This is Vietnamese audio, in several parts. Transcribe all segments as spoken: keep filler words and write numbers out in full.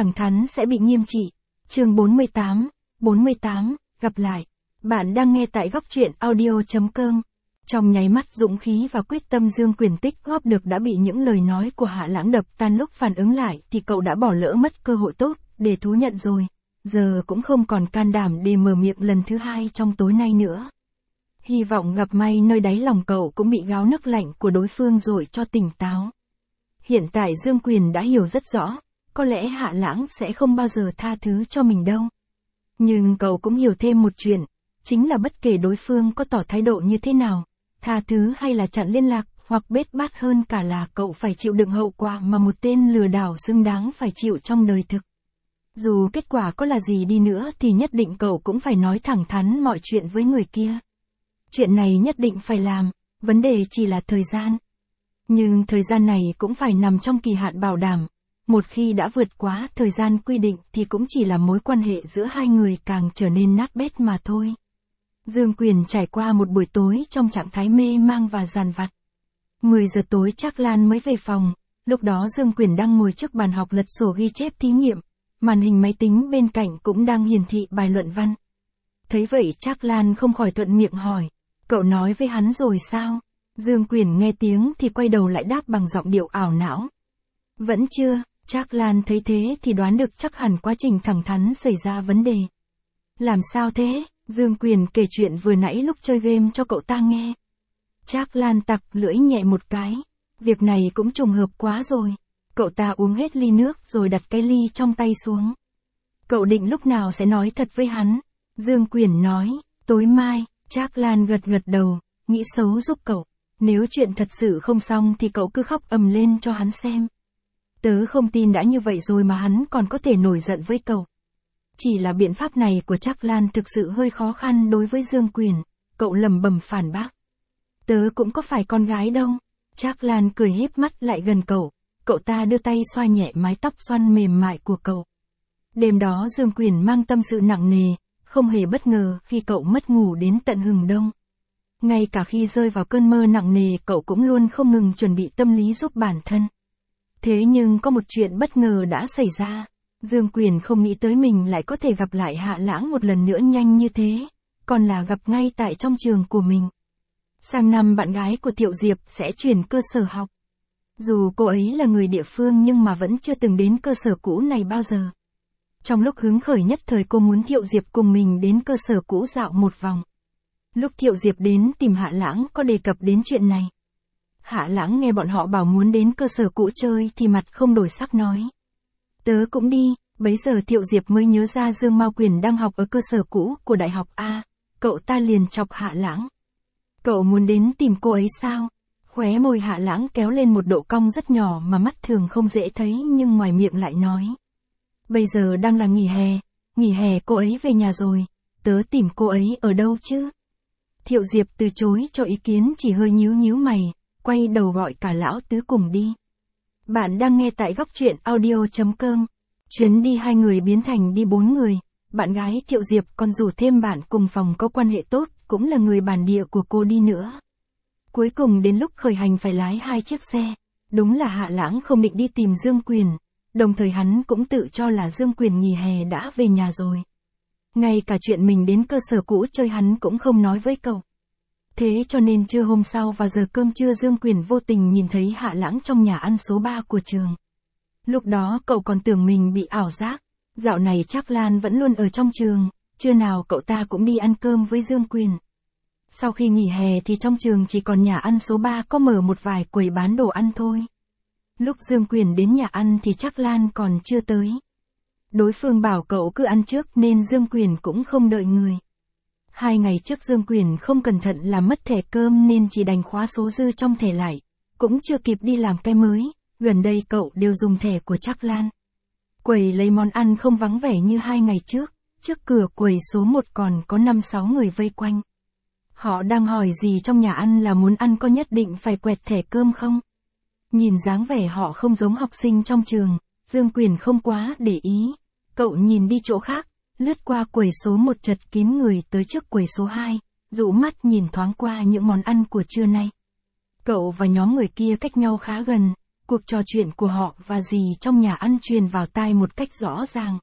thẳng thắn sẽ bị nghiêm trị. Chương bốn mươi tám, bốn mươi tám, gặp lại. Bạn đang nghe tại góc truyện audio chấm com. Trong nháy mắt dũng khí và quyết tâm Dương Quyền tích góp được đã bị những lời nói của Hạ Lãng đập tan, lúc phản ứng lại thì cậu đã bỏ lỡ mất cơ hội tốt để thú nhận rồi. Giờ cũng không còn can đảm để mở miệng lần thứ hai trong tối nay nữa. Hy vọng gặp may nơi đáy lòng cậu cũng bị gáo nước lạnh của đối phương rồi cho tỉnh táo. Hiện tại Dương Quyền đã hiểu rất rõ, có lẽ Hạ Lãng sẽ không bao giờ tha thứ cho mình đâu. Nhưng cậu cũng hiểu thêm một chuyện, chính là bất kể đối phương có tỏ thái độ như thế nào, tha thứ hay là chặn liên lạc, hoặc bết bát hơn cả là cậu phải chịu đựng hậu quả mà một tên lừa đảo xứng đáng phải chịu trong đời thực. Dù kết quả có là gì đi nữa thì nhất định cậu cũng phải nói thẳng thắn mọi chuyện với người kia. Chuyện này nhất định phải làm, vấn đề chỉ là thời gian. Nhưng thời gian này cũng phải nằm trong kỳ hạn bảo đảm. Một khi đã vượt quá thời gian quy định thì cũng chỉ là mối quan hệ giữa hai người càng trở nên nát bét mà thôi. Dương Quyền trải qua một buổi tối trong trạng thái mê mang và dằn vặt. mười giờ tối Trác Lan mới về phòng, lúc đó Dương Quyền đang ngồi trước bàn học lật sổ ghi chép thí nghiệm, màn hình máy tính bên cạnh cũng đang hiển thị bài luận văn. Thấy vậy Trác Lan không khỏi thuận miệng hỏi, cậu nói với hắn rồi sao? Dương Quyền nghe tiếng thì quay đầu lại đáp bằng giọng điệu ảo não. Vẫn chưa. Trác Lan thấy thế thì đoán được chắc hẳn quá trình thẳng thắn xảy ra vấn đề. Làm sao thế? Dương Quyền kể chuyện vừa nãy lúc chơi game cho cậu ta nghe. Trác Lan tặc lưỡi nhẹ một cái. Việc này cũng trùng hợp quá rồi. Cậu ta uống hết ly nước rồi đặt cái ly trong tay xuống. Cậu định lúc nào sẽ nói thật với hắn? Dương Quyền nói, tối mai. Trác Lan gật gật đầu, nghĩ xấu giúp cậu. Nếu chuyện thật sự không xong thì cậu cứ khóc ầm lên cho hắn xem. Tớ không tin đã như vậy rồi mà hắn còn có thể nổi giận với cậu. Chỉ là biện pháp này của Trác Lan thực sự hơi khó khăn đối với Dương Quyền, cậu lẩm bẩm phản bác. Tớ cũng có phải con gái đâu. Trác Lan cười híp mắt lại gần cậu, cậu ta đưa tay xoa nhẹ mái tóc xoăn mềm mại của cậu. Đêm đó Dương Quyền mang tâm sự nặng nề, không hề bất ngờ khi cậu mất ngủ đến tận hừng đông. Ngay cả khi rơi vào cơn mơ nặng nề cậu cũng luôn không ngừng chuẩn bị tâm lý giúp bản thân. Thế nhưng có một chuyện bất ngờ đã xảy ra. Dương Quyền không nghĩ tới mình lại có thể gặp lại Hạ Lãng một lần nữa nhanh như thế, còn là gặp ngay tại trong trường của mình. Sang năm bạn gái của Thiệu Diệp sẽ chuyển cơ sở học. Dù cô ấy là người địa phương nhưng mà vẫn chưa từng đến cơ sở cũ này bao giờ. Trong lúc hứng khởi nhất thời cô muốn Thiệu Diệp cùng mình đến cơ sở cũ dạo một vòng. Lúc Thiệu Diệp đến tìm Hạ Lãng có đề cập đến chuyện này. Hạ Lãng nghe bọn họ bảo muốn đến cơ sở cũ chơi thì mặt không đổi sắc nói. Tớ cũng đi. Bấy giờ Thiệu Diệp mới nhớ ra Dương Mao Quyền đang học ở cơ sở cũ của đại học A. Cậu ta liền chọc Hạ Lãng. Cậu muốn đến tìm cô ấy sao? Khóe môi Hạ Lãng kéo lên một độ cong rất nhỏ mà mắt thường không dễ thấy nhưng ngoài miệng lại nói. Bây giờ đang là nghỉ hè. Nghỉ hè cô ấy về nhà rồi. Tớ tìm cô ấy ở đâu chứ? Thiệu Diệp từ chối cho ý kiến, chỉ hơi nhíu nhíu mày, quay đầu gọi cả lão tứ cùng đi. Bạn đang nghe tại góc truyện audio chấm com. Chuyến đi hai người biến thành đi bốn người. Bạn gái Thiệu Diệp còn rủ thêm bạn cùng phòng có quan hệ tốt, cũng là người bản địa của cô đi nữa. Cuối cùng đến lúc khởi hành phải lái hai chiếc xe. Đúng là Hạ Lãng không định đi tìm Dương Quyền. Đồng thời hắn cũng tự cho là Dương Quyền nghỉ hè đã về nhà rồi. Ngay cả chuyện mình đến cơ sở cũ chơi hắn cũng không nói với cậu. Thế cho nên trưa hôm sau vào giờ cơm trưa Dương Quyền vô tình nhìn thấy Hạ Lãng trong nhà ăn số ba của trường. Lúc đó cậu còn tưởng mình bị ảo giác. Dạo này Trác Lan vẫn luôn ở trong trường, trưa nào cậu ta cũng đi ăn cơm với Dương Quyền. Sau khi nghỉ hè thì trong trường chỉ còn nhà ăn số ba có mở một vài quầy bán đồ ăn thôi. Lúc Dương Quyền đến nhà ăn thì Trác Lan còn chưa tới. Đối phương bảo cậu cứ ăn trước nên Dương Quyền cũng không đợi người. Hai ngày trước Dương Quyền không cẩn thận làm mất thẻ cơm nên chỉ đành khóa số dư trong thẻ lại. Cũng chưa kịp đi làm cái mới, gần đây cậu đều dùng thẻ của Trác Lan. Quầy lấy món ăn không vắng vẻ như hai ngày trước, trước cửa quầy số một còn có năm sáu người vây quanh. Họ đang hỏi gì trong nhà ăn là muốn ăn có nhất định phải quẹt thẻ cơm không? Nhìn dáng vẻ họ không giống học sinh trong trường, Dương Quyền không quá để ý. Cậu nhìn đi chỗ khác, lướt qua quầy số một chật kín người tới trước quầy số hai, dụ mắt nhìn thoáng qua những món ăn của trưa nay. Cậu và nhóm người kia cách nhau khá gần, cuộc trò chuyện của họ và dì trong nhà ăn truyền vào tai một cách rõ ràng.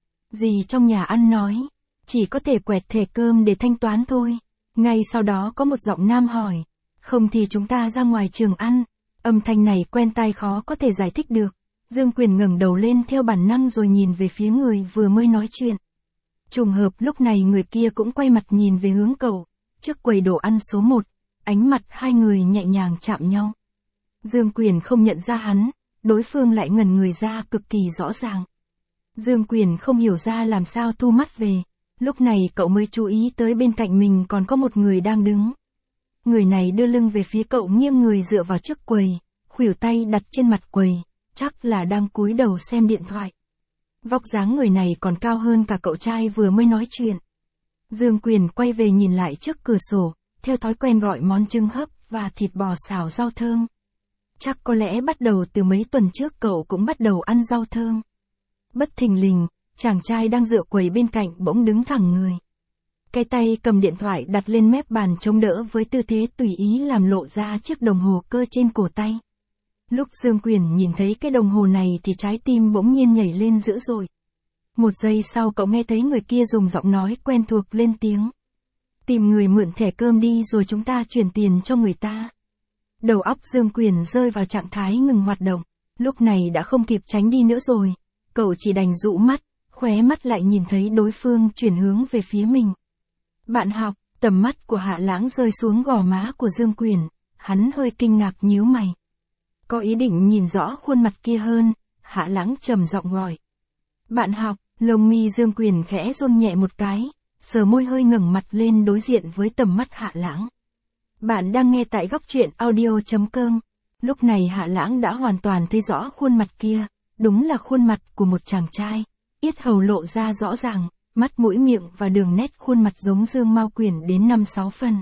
Dì trong nhà ăn nói, chỉ có thể quẹt thẻ cơm để thanh toán thôi. Ngay sau đó có một giọng nam hỏi, không thì chúng ta ra ngoài trường ăn. Âm thanh này quen tai khó có thể giải thích được. Dương Quyền ngẩng đầu lên theo bản năng rồi nhìn về phía người vừa mới nói chuyện. Trùng hợp lúc này người kia cũng quay mặt nhìn về hướng cậu, trước quầy đồ ăn số một, ánh mặt hai người nhẹ nhàng chạm nhau. Dương Quyền không nhận ra hắn, đối phương lại ngẩn người ra cực kỳ rõ ràng. Dương Quyền không hiểu ra làm sao thu mắt về, lúc này cậu mới chú ý tới bên cạnh mình còn có một người đang đứng. Người này đưa lưng về phía cậu nghiêng người dựa vào trước quầy, khuỷu tay đặt trên mặt quầy, chắc là đang cúi đầu xem điện thoại. Vóc dáng người này còn cao hơn cả cậu trai vừa mới nói chuyện. Dương Quyền quay về nhìn lại trước cửa sổ, theo thói quen gọi món trứng hấp và thịt bò xào rau thơm. Chắc có lẽ bắt đầu từ mấy tuần trước cậu cũng bắt đầu ăn rau thơm. Bất thình lình, chàng trai đang dựa quầy bên cạnh bỗng đứng thẳng người. Cái tay cầm điện thoại đặt lên mép bàn chống đỡ với tư thế tùy ý làm lộ ra chiếc đồng hồ cơ trên cổ tay. Lúc Dương Quyền nhìn thấy cái đồng hồ này thì trái tim bỗng nhiên nhảy lên dữ dội. Một giây sau cậu nghe thấy người kia dùng giọng nói quen thuộc lên tiếng. Tìm người mượn thẻ cơm đi rồi chúng ta chuyển tiền cho người ta. Đầu óc Dương Quyền rơi vào trạng thái ngừng hoạt động, lúc này đã không kịp tránh đi nữa rồi. Cậu chỉ đành dụ mắt, khóe mắt lại nhìn thấy đối phương chuyển hướng về phía mình. Bạn học, tầm mắt của Hạ Lãng rơi xuống gò má của Dương Quyền, hắn hơi kinh ngạc nhíu mày. Có ý định nhìn rõ khuôn mặt kia hơn, Hạ Lãng trầm giọng gọi. Bạn học, lông mi Dương Quyền khẽ run nhẹ một cái, sờ môi hơi ngẩng mặt lên đối diện với tầm mắt Hạ Lãng. Bạn đang nghe tại góc truyện audio chấm com. Lúc này Hạ Lãng đã hoàn toàn thấy rõ khuôn mặt kia, đúng là khuôn mặt của một chàng trai, yết hầu lộ ra rõ ràng, mắt mũi miệng và đường nét khuôn mặt giống Dương Mao Quyền đến năm sáu phần.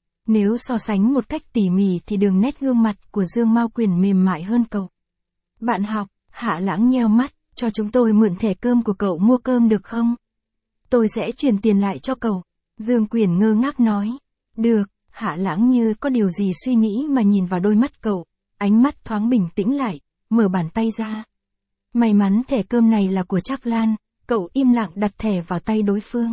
Nếu so sánh một cách tỉ mỉ thì đường nét gương mặt của Dương Mao Quyền mềm mại hơn cậu. Bạn học, Hạ Lãng nheo mắt, cho chúng tôi mượn thẻ cơm của cậu mua cơm được không? Tôi sẽ chuyển tiền lại cho cậu. Dương Quyền ngơ ngác nói. Được, Hạ Lãng như có điều gì suy nghĩ mà nhìn vào đôi mắt cậu, ánh mắt thoáng bình tĩnh lại, mở bàn tay ra. May mắn thẻ cơm này là của Trác Lan, cậu im lặng đặt thẻ vào tay đối phương.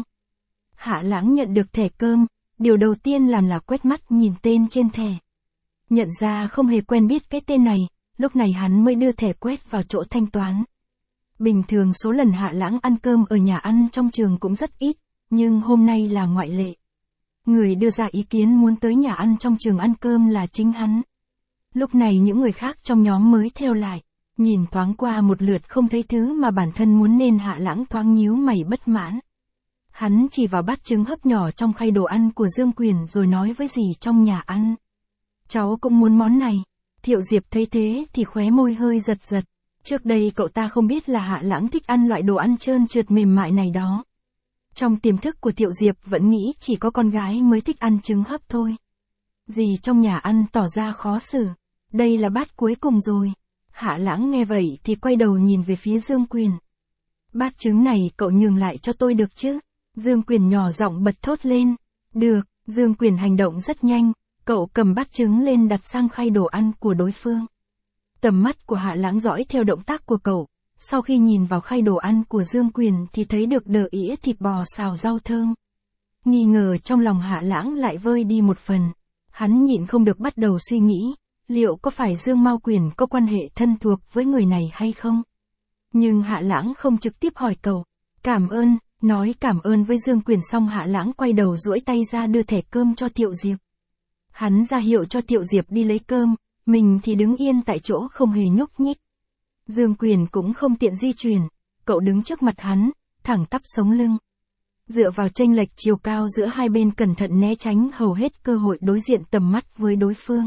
Hạ Lãng nhận được thẻ cơm, điều đầu tiên làm là quét mắt nhìn tên trên thẻ. Nhận ra không hề quen biết cái tên này, lúc này hắn mới đưa thẻ quét vào chỗ thanh toán. Bình thường số lần Hạ Lãng ăn cơm ở nhà ăn trong trường cũng rất ít, nhưng hôm nay là ngoại lệ. Người đưa ra ý kiến muốn tới nhà ăn trong trường ăn cơm là chính hắn. Lúc này những người khác trong nhóm mới theo lại, nhìn thoáng qua một lượt không thấy thứ mà bản thân muốn nên Hạ Lãng thoáng nhíu mày bất mãn. Hắn chỉ vào bát trứng hấp nhỏ trong khay đồ ăn của Dương Quyền rồi nói với dì trong nhà ăn. Cháu cũng muốn món này. Thiệu Diệp thấy thế thì khóe môi hơi giật giật. Trước đây cậu ta không biết là Hạ Lãng thích ăn loại đồ ăn trơn trượt mềm mại này đó. Trong tiềm thức của Thiệu Diệp vẫn nghĩ chỉ có con gái mới thích ăn trứng hấp thôi. Dì trong nhà ăn tỏ ra khó xử. Đây là bát cuối cùng rồi. Hạ Lãng nghe vậy thì quay đầu nhìn về phía Dương Quyền. Bát trứng này cậu nhường lại cho tôi được chứ? Dương Quyền nhỏ giọng bật thốt lên. Được, Dương Quyền hành động rất nhanh, cậu cầm bát trứng lên đặt sang khay đồ ăn của đối phương. Tầm mắt của Hạ Lãng dõi theo động tác của cậu, sau khi nhìn vào khay đồ ăn của Dương Quyền thì thấy được đờ ĩa thịt bò xào rau thơm. Nghi ngờ trong lòng Hạ Lãng lại vơi đi một phần, hắn nhịn không được bắt đầu suy nghĩ, liệu có phải Dương Mao Quyền có quan hệ thân thuộc với người này hay không? Nhưng Hạ Lãng không trực tiếp hỏi cậu. Cảm ơn, nói cảm ơn với Dương Quyền xong Hạ Lãng quay đầu duỗi tay ra đưa thẻ cơm cho Thiệu Diệp. Hắn ra hiệu cho Thiệu Diệp đi lấy cơm, mình thì đứng yên tại chỗ không hề nhúc nhích. Dương Quyền cũng không tiện di chuyển, cậu đứng trước mặt hắn, thẳng tắp sống lưng. Dựa vào chênh lệch chiều cao giữa hai bên cẩn thận né tránh hầu hết cơ hội đối diện tầm mắt với đối phương.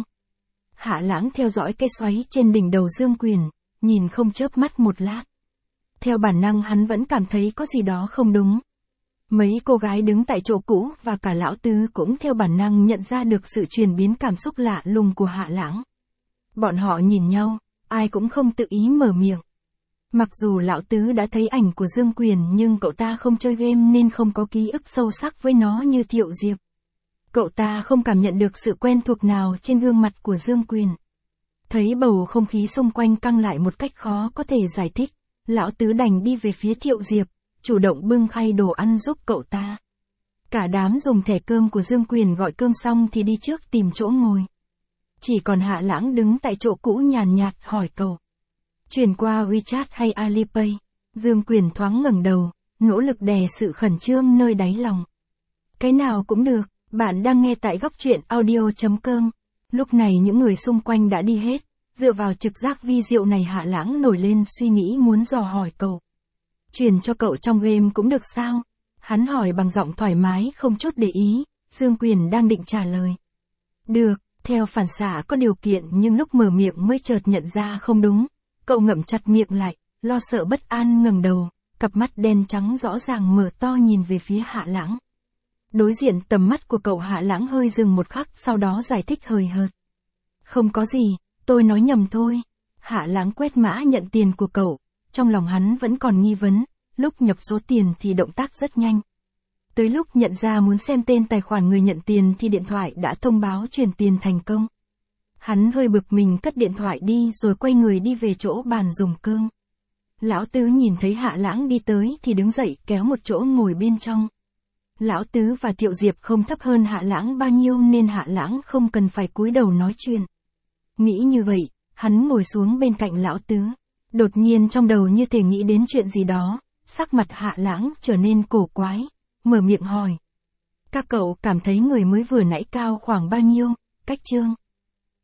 Hạ Lãng theo dõi cái xoáy trên đỉnh đầu Dương Quyền, nhìn không chớp mắt một lát. Theo bản năng hắn vẫn cảm thấy có gì đó không đúng. Mấy cô gái đứng tại chỗ cũ và cả lão tứ cũng theo bản năng nhận ra được sự chuyển biến cảm xúc lạ lùng của Hạ Lãng. Bọn họ nhìn nhau, ai cũng không tự ý mở miệng. Mặc dù lão tứ đã thấy ảnh của Dương Quyền nhưng cậu ta không chơi game nên không có ký ức sâu sắc với nó như Thiệu Diệp. Cậu ta không cảm nhận được sự quen thuộc nào trên gương mặt của Dương Quyền. Thấy bầu không khí xung quanh căng lại một cách khó có thể giải thích, lão tứ đành đi về phía Thiệu Diệp, chủ động bưng khay đồ ăn giúp cậu ta. Cả đám dùng thẻ cơm của Dương Quyền gọi cơm xong thì đi trước tìm chỗ ngồi. Chỉ còn Hạ Lãng đứng tại chỗ cũ nhàn nhạt hỏi cậu. Chuyển qua WeChat hay Alipay? Dương Quyền thoáng ngẩng đầu, nỗ lực đè sự khẩn trương nơi đáy lòng. Cái nào cũng được, bạn đang nghe tại góc truyện audio chấm com. Lúc này những người xung quanh đã đi hết, dựa vào trực giác vi diệu này Hạ Lãng nổi lên suy nghĩ muốn dò hỏi cậu. Chuyển cho cậu trong game cũng được sao? Hắn hỏi bằng giọng thoải mái không chút để ý, Dương Quyền đang định trả lời. Được, theo phản xạ có điều kiện nhưng lúc mở miệng mới chợt nhận ra không đúng. Cậu ngậm chặt miệng lại, lo sợ bất an ngẩng đầu, cặp mắt đen trắng rõ ràng mở to nhìn về phía Hạ Lãng. Đối diện tầm mắt của cậu Hạ Lãng hơi dừng một khắc sau đó giải thích hời hợt. Không có gì, tôi nói nhầm thôi. Hạ Lãng quét mã nhận tiền của cậu, trong lòng hắn vẫn còn nghi vấn, lúc nhập số tiền thì động tác rất nhanh. Tới lúc nhận ra muốn xem tên tài khoản người nhận tiền thì điện thoại đã thông báo chuyển tiền thành công. Hắn hơi bực mình cất điện thoại đi rồi quay người đi về chỗ bàn dùng cơm. Lão Tứ nhìn thấy Hạ Lãng đi tới thì đứng dậy kéo một chỗ ngồi bên trong. Lão Tứ và Thiệu Diệp không thấp hơn Hạ Lãng bao nhiêu nên Hạ Lãng không cần phải cúi đầu nói chuyện. Nghĩ như vậy, hắn ngồi xuống bên cạnh Lão Tứ. Đột nhiên trong đầu như thể nghĩ đến chuyện gì đó, sắc mặt Hạ Lãng trở nên cổ quái, mở miệng hỏi. Các cậu cảm thấy người mới vừa nãy cao khoảng bao nhiêu, Cách Trương?